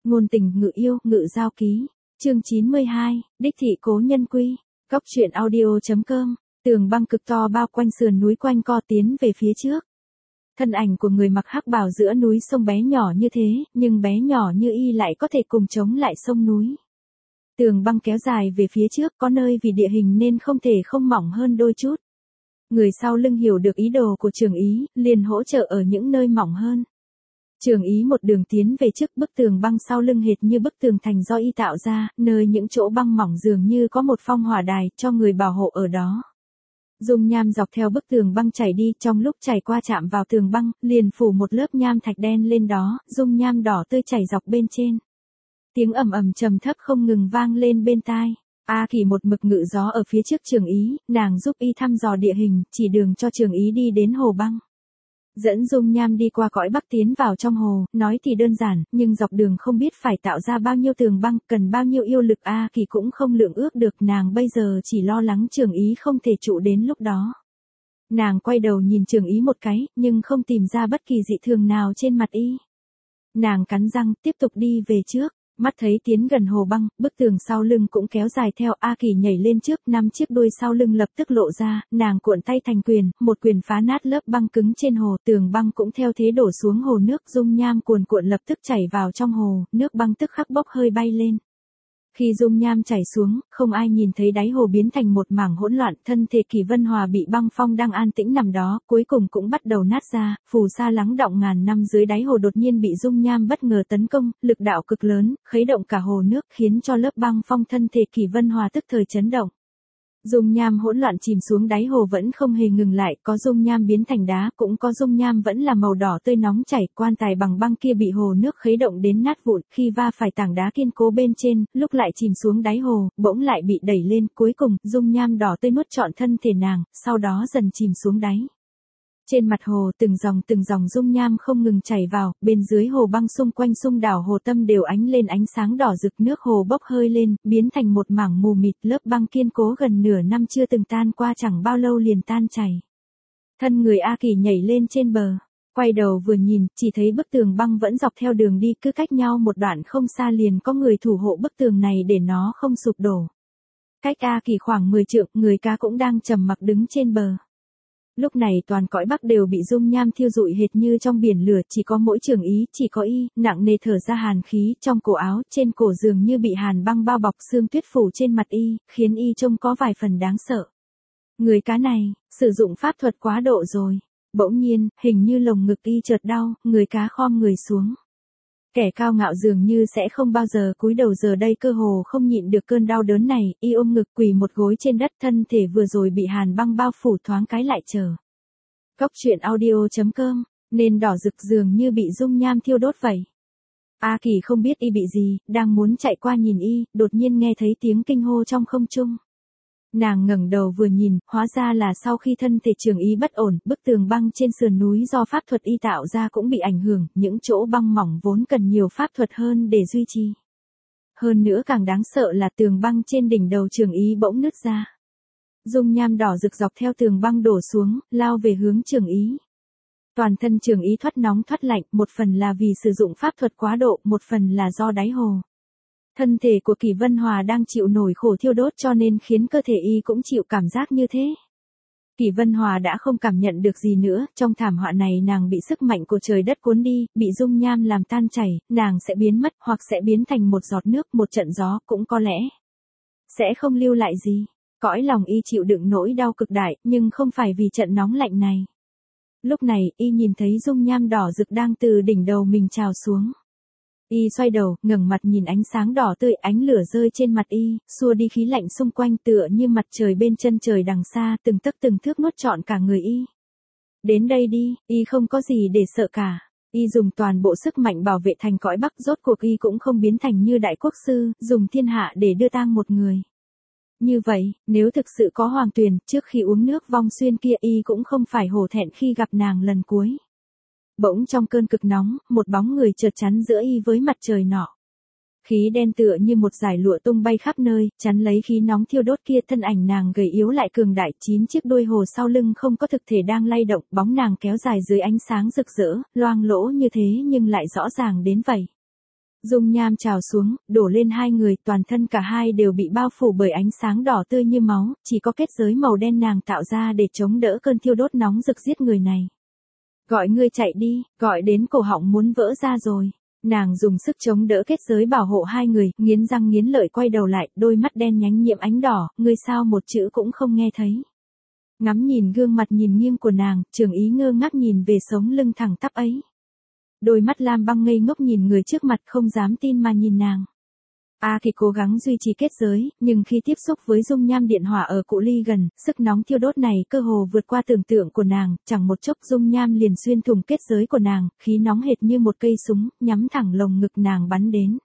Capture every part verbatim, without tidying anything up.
Ngôn tình ngự yêu, ngự giao ký. Chương chín mươi hai, đích thị cố nhân quy. Góc truyện audio.com. Tường băng cực to bao quanh sườn núi quanh co tiến về phía trước. Thân ảnh của người mặc hắc bào giữa núi sông bé nhỏ như thế, nhưng bé nhỏ như y lại có thể cùng chống lại sông núi. Tường băng kéo dài về phía trước, có nơi vì địa hình nên không thể không mỏng hơn đôi chút. Người sau lưng hiểu được ý đồ của Trường Ý, liền hỗ trợ ở những nơi mỏng hơn. Trường Ý một đường tiến về trước, bức tường băng sau lưng hệt như bức tường thành do y tạo ra, nơi những chỗ băng mỏng dường như có một phong hỏa đài cho người bảo hộ ở đó. Dung nham dọc theo bức tường băng chảy đi, trong lúc chảy qua chạm vào tường băng, liền phủ một lớp nham thạch đen lên đó, dung nham đỏ tươi chảy dọc bên trên. Tiếng ầm ầm trầm thấp không ngừng vang lên bên tai. A Kỳ một mực ngự gió ở phía trước Trường Ý, nàng giúp y thăm dò địa hình, chỉ đường cho Trường Ý đi đến hồ băng. Dẫn dung nham đi qua cõi bắc tiến vào trong hồ, nói thì đơn giản, nhưng dọc đường không biết phải tạo ra bao nhiêu tường băng, cần bao nhiêu yêu lực. A Kỳ cũng không lượng ước được, nàng bây giờ chỉ lo lắng Trường Ý không thể trụ đến lúc đó. Nàng quay đầu nhìn Trường Ý một cái, nhưng không tìm ra bất kỳ dị thường nào trên mặt y. Nàng cắn răng, tiếp tục đi về trước. Mắt thấy tiến gần hồ băng, bức tường sau lưng cũng kéo dài theo. A Kỳ nhảy lên trước, năm chiếc đuôi sau lưng lập tức lộ ra, nàng cuộn tay thành quyền, một quyền phá nát lớp băng cứng trên hồ, tường băng cũng theo thế đổ xuống hồ, nước dung nham cuồn cuộn lập tức chảy vào trong hồ, nước băng tức khắc bốc hơi bay lên. Khi dung nham chảy xuống, không ai nhìn thấy đáy hồ biến thành một mảng hỗn loạn, thân thể Kỳ Vân Hòa bị băng phong đang an tĩnh nằm đó, cuối cùng cũng bắt đầu nát ra, phù sa lắng đọng ngàn năm dưới đáy hồ đột nhiên bị dung nham bất ngờ tấn công, lực đạo cực lớn, khuấy động cả hồ nước, khiến cho lớp băng phong thân thể Kỳ Vân Hòa tức thời chấn động. Dung nham hỗn loạn chìm xuống đáy hồ vẫn không hề ngừng lại, có dung nham biến thành đá, cũng có dung nham vẫn là màu đỏ tươi nóng chảy, quan tài bằng băng kia bị hồ nước khuấy động đến nát vụn, khi va phải tảng đá kiên cố bên trên, lúc lại chìm xuống đáy hồ, bỗng lại bị đẩy lên, cuối cùng, dung nham đỏ tươi nuốt trọn thân thể nàng, sau đó dần chìm xuống đáy. Trên mặt hồ từng dòng từng dòng dung nham không ngừng chảy vào, bên dưới hồ băng xung quanh xung đảo hồ tâm đều ánh lên ánh sáng đỏ rực, nước hồ bốc hơi lên, biến thành một mảng mù mịt, lớp băng kiên cố gần nửa năm chưa từng tan qua chẳng bao lâu liền tan chảy. Thân người A Kỳ nhảy lên trên bờ, quay đầu vừa nhìn, chỉ thấy bức tường băng vẫn dọc theo đường đi, cứ cách nhau một đoạn không xa liền có người thủ hộ bức tường này để nó không sụp đổ. Cách A Kỳ khoảng mười trượng, người cá cũng đang trầm mặc đứng trên bờ. Lúc này toàn cõi bắc đều bị dung nham thiêu rụi hệt như trong biển lửa, chỉ có mỗi Trường Ý, chỉ có y, nặng nề thở ra hàn khí, trong cổ áo, trên cổ dường như bị hàn băng bao bọc, sương tuyết phủ trên mặt y, khiến y trông có vài phần đáng sợ. Người cá này, sử dụng pháp thuật quá độ rồi. Bỗng nhiên, hình như lồng ngực y chợt đau, người cá khom người xuống. Kẻ cao ngạo dường như sẽ không bao giờ cúi đầu, giờ đây cơ hồ không nhịn được cơn đau đớn này, y ôm ngực quỳ một gối trên đất, thân thể vừa rồi bị hàn băng bao phủ thoáng cái lại chờ. Góc truyện audio.com, nên đỏ rực dường như bị dung nham thiêu đốt vậy. A Kỳ không biết y bị gì, đang muốn chạy qua nhìn y, đột nhiên nghe thấy tiếng kinh hô trong không trung. Nàng ngẩng đầu vừa nhìn, hóa ra là sau khi thân thể Trường Ý bất ổn, bức tường băng trên sườn núi do pháp thuật y tạo ra cũng bị ảnh hưởng, những chỗ băng mỏng vốn cần nhiều pháp thuật hơn để duy trì. Hơn nữa càng đáng sợ là tường băng trên đỉnh đầu Trường Ý bỗng nứt ra. Dung nham đỏ rực dọc theo tường băng đổ xuống, lao về hướng Trường Ý. Toàn thân Trường Ý thoát nóng thoát lạnh, một phần là vì sử dụng pháp thuật quá độ, một phần là do đáy hồ. Thân thể của Kỳ Vân Hòa đang chịu nổi khổ thiêu đốt cho nên khiến cơ thể y cũng chịu cảm giác như thế. Kỳ Vân Hòa đã không cảm nhận được gì nữa, trong thảm họa này nàng bị sức mạnh của trời đất cuốn đi, bị dung nham làm tan chảy, nàng sẽ biến mất hoặc sẽ biến thành một giọt nước, một trận gió, cũng có lẽ sẽ không lưu lại gì. Cõi lòng y chịu đựng nỗi đau cực đại, nhưng không phải vì trận nóng lạnh này. Lúc này, y nhìn thấy dung nham đỏ rực đang từ đỉnh đầu mình trào xuống. Y xoay đầu, ngẩng mặt nhìn ánh sáng đỏ tươi, ánh lửa rơi trên mặt y, xua đi khí lạnh xung quanh, tựa như mặt trời bên chân trời đằng xa, từng tấc từng thước nuốt trọn cả người y. Đến đây đi, y không có gì để sợ cả. Y dùng toàn bộ sức mạnh bảo vệ thành cõi bắc, rốt cuộc y cũng không biến thành như đại quốc sư, dùng thiên hạ để đưa tang một người. Như vậy, nếu thực sự có Hoàng Tuyền, trước khi uống nước vong xuyên kia y cũng không phải hổ thẹn khi gặp nàng lần cuối. Bỗng trong cơn cực nóng, một bóng người chợt chắn giữa y với mặt trời nọ. Khí đen tựa như một dải lụa tung bay khắp nơi, chắn lấy khí nóng thiêu đốt kia, thân ảnh nàng gầy yếu lại cường đại, chín chiếc đuôi hồ sau lưng không có thực thể đang lay động, bóng nàng kéo dài dưới ánh sáng rực rỡ, loang lỗ như thế nhưng lại rõ ràng đến vậy. Dung nham trào xuống, đổ lên hai người, toàn thân cả hai đều bị bao phủ bởi ánh sáng đỏ tươi như máu, chỉ có kết giới màu đen nàng tạo ra để chống đỡ cơn thiêu đốt nóng rực giết người này. Gọi ngươi chạy đi, gọi đến cổ họng muốn vỡ ra rồi. Nàng dùng sức chống đỡ kết giới bảo hộ hai người, nghiến răng nghiến lợi quay đầu lại, đôi mắt đen nhánh nhiễm ánh đỏ, ngươi sao một chữ cũng không nghe thấy. Ngắm nhìn gương mặt nhìn nghiêng của nàng, Trường Ý ngơ ngác nhìn về sống lưng thẳng tắp ấy. Đôi mắt lam băng ngây ngốc nhìn người trước mặt không dám tin mà nhìn nàng. A Kỳ cố gắng duy trì kết giới, nhưng khi tiếp xúc với dung nham điện hỏa ở cự ly gần, sức nóng thiêu đốt này cơ hồ vượt qua tưởng tượng của nàng, chẳng một chốc dung nham liền xuyên thủng kết giới của nàng, khí nóng hệt như một cây súng, nhắm thẳng lồng ngực nàng bắn đến.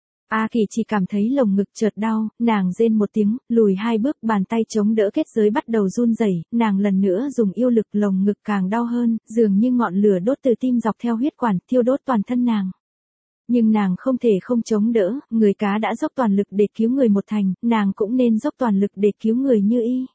A Kỳ chỉ cảm thấy lồng ngực chợt đau, nàng rên một tiếng, lùi hai bước, bàn tay chống đỡ kết giới bắt đầu run rẩy, nàng lần nữa dùng yêu lực, lồng ngực càng đau hơn, dường như ngọn lửa đốt từ tim dọc theo huyết quản, thiêu đốt toàn thân nàng. Nhưng nàng không thể không chống đỡ, người cá đã dốc toàn lực để cứu người một thành, nàng cũng nên dốc toàn lực để cứu người như y.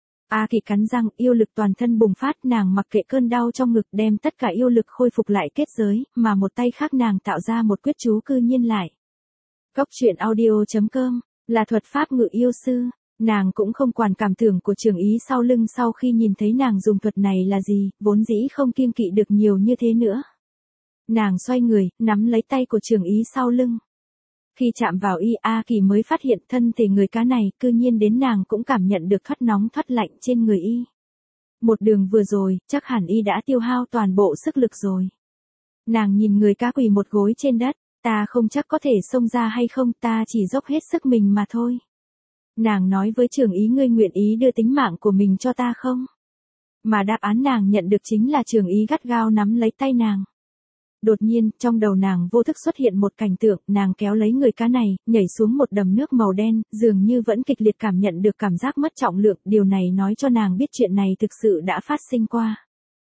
A Kỳ cắn răng, yêu lực toàn thân bùng phát, nàng mặc kệ cơn đau trong ngực đem tất cả yêu lực khôi phục lại kết giới, mà một tay khác nàng tạo ra một quyết chú cư nhiên lại. Góc truyện audio chấm com, là thuật pháp ngự yêu sư, nàng cũng không quản cảm tưởng của Trường Ý sau lưng sau khi nhìn thấy nàng dùng thuật này là gì, vốn dĩ không kiêng kỵ được nhiều như thế nữa. Nàng xoay người, nắm lấy tay của Trường Ý sau lưng. Khi chạm vào y, A Kỳ mới phát hiện thân thể người cá này, cư nhiên đến nàng cũng cảm nhận được thoát nóng thoát lạnh trên người y. Một đường vừa rồi, chắc hẳn y đã tiêu hao toàn bộ sức lực rồi. Nàng nhìn người cá quỳ một gối trên đất, ta không chắc có thể xông ra hay không, ta chỉ dốc hết sức mình mà thôi. Nàng nói với Trường Ý, ngươi nguyện ý đưa tính mạng của mình cho ta không? Mà đáp án nàng nhận được chính là Trường Ý gắt gao nắm lấy tay nàng. Đột nhiên, trong đầu nàng vô thức xuất hiện một cảnh tượng, nàng kéo lấy người cá này, nhảy xuống một đầm nước màu đen, dường như vẫn kịch liệt cảm nhận được cảm giác mất trọng lượng, điều này nói cho nàng biết chuyện này thực sự đã phát sinh qua.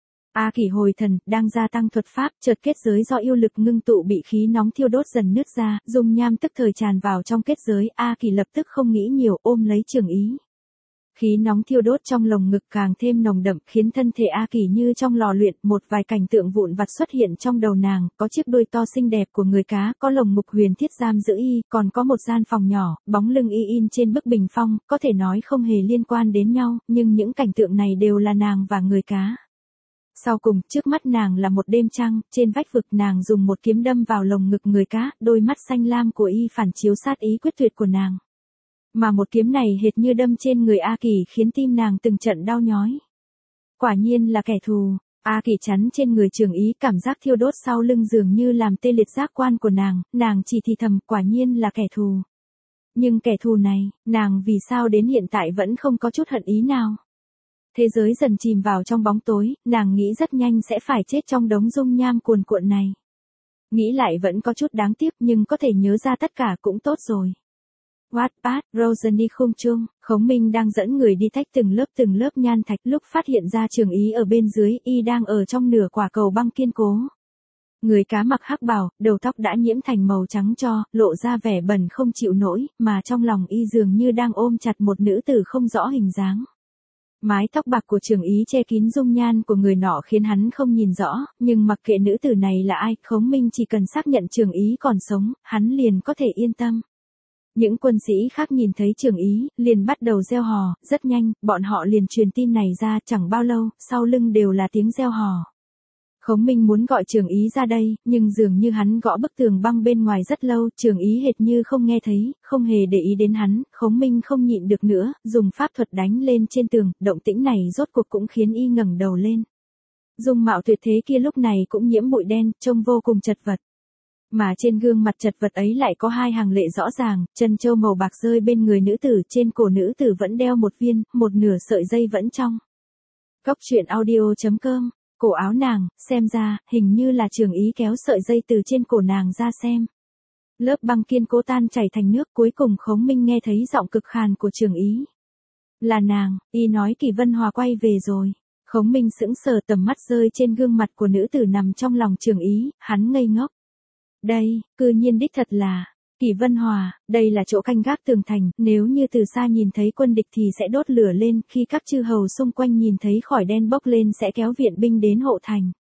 A Kỳ hồi thần, đang gia tăng thuật pháp, chợt kết giới do yêu lực ngưng tụ bị khí nóng thiêu đốt dần nứt ra, dung nham tức thời tràn vào trong kết giới, A Kỳ lập tức không nghĩ nhiều, ôm lấy Trường Ý. Khí nóng thiêu đốt trong lồng ngực càng thêm nồng đậm, khiến thân thể A Kỳ như trong lò luyện, một vài cảnh tượng vụn vặt xuất hiện trong đầu nàng, có chiếc đuôi to xinh đẹp của người cá, có lồng ngục huyền thiết giam giữ y, còn có một gian phòng nhỏ, bóng lưng y in trên bức bình phong, có thể nói không hề liên quan đến nhau, nhưng những cảnh tượng này đều là nàng và người cá. Sau cùng, trước mắt nàng là một đêm trăng, trên vách vực nàng dùng một kiếm đâm vào lồng ngực người cá, đôi mắt xanh lam của y phản chiếu sát ý quyết tuyệt của nàng. Mà một kiếm này hệt như đâm trên người A Kỳ khiến tim nàng từng trận đau nhói. Quả nhiên là kẻ thù, A Kỳ chắn trên người Trường Ý, cảm giác thiêu đốt sau lưng dường như làm tê liệt giác quan của nàng, nàng chỉ thì thầm, quả nhiên là kẻ thù. Nhưng kẻ thù này, nàng vì sao đến hiện tại vẫn không có chút hận ý nào? Thế giới dần chìm vào trong bóng tối, nàng nghĩ rất nhanh sẽ phải chết trong đống dung nham cuồn cuộn này. Nghĩ lại vẫn có chút đáng tiếc nhưng có thể nhớ ra tất cả cũng tốt rồi. Wattpad, Rosany Khung Trung, Khống Minh đang dẫn người đi tách từng lớp từng lớp nhan thạch, lúc phát hiện ra Trường Ý ở bên dưới, y đang ở trong nửa quả cầu băng kiên cố. Người cá mặc hắc bào, đầu tóc đã nhiễm thành màu trắng tro, lộ ra vẻ bẩn không chịu nổi, mà trong lòng y dường như đang ôm chặt một nữ tử không rõ hình dáng. Mái tóc bạc của Trường Ý che kín dung nhan của người nọ khiến hắn không nhìn rõ, nhưng mặc kệ nữ tử này là ai, Khống Minh chỉ cần xác nhận Trường Ý còn sống, hắn liền có thể yên tâm. Những quân sĩ khác nhìn thấy Trường Ý, liền bắt đầu reo hò, rất nhanh, bọn họ liền truyền tin này ra, chẳng bao lâu, sau lưng đều là tiếng reo hò. Khống Minh muốn gọi Trường Ý ra đây, nhưng dường như hắn gõ bức tường băng bên ngoài rất lâu, Trường Ý hệt như không nghe thấy, không hề để ý đến hắn, Khống Minh không nhịn được nữa, dùng pháp thuật đánh lên trên tường, động tĩnh này rốt cuộc cũng khiến y ngẩng đầu lên. Dung mạo tuyệt thế kia lúc này cũng nhiễm bụi đen, trông vô cùng chật vật. Mà trên gương mặt chật vật ấy lại có hai hàng lệ rõ ràng, chân châu màu bạc rơi bên người nữ tử, trên cổ nữ tử vẫn đeo một viên, một nửa sợi dây vẫn trong. Góc truyện audio chấm com, cổ áo nàng, xem ra, hình như là Trường Ý kéo sợi dây từ trên cổ nàng ra xem. Lớp băng kiên cố tan chảy thành nước, cuối cùng Khống Minh nghe thấy giọng cực khàn của Trường Ý. Là nàng, y nói Kỳ Vân Hòa quay về rồi. Khống Minh sững sờ, tầm mắt rơi trên gương mặt của nữ tử nằm trong lòng Trường Ý, hắn ngây ngốc. Đây, cư nhiên đích thật là Kỳ Vân Hòa, đây là chỗ canh gác tường thành, nếu như từ xa nhìn thấy quân địch thì sẽ đốt lửa lên, khi các chư hầu xung quanh nhìn thấy khói đen bốc lên sẽ kéo viện binh đến hộ thành.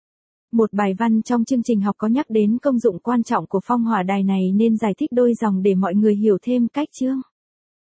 Một bài văn trong chương trình học có nhắc đến công dụng quan trọng của phong hỏa đài này nên giải thích đôi dòng để mọi người hiểu thêm cách chương.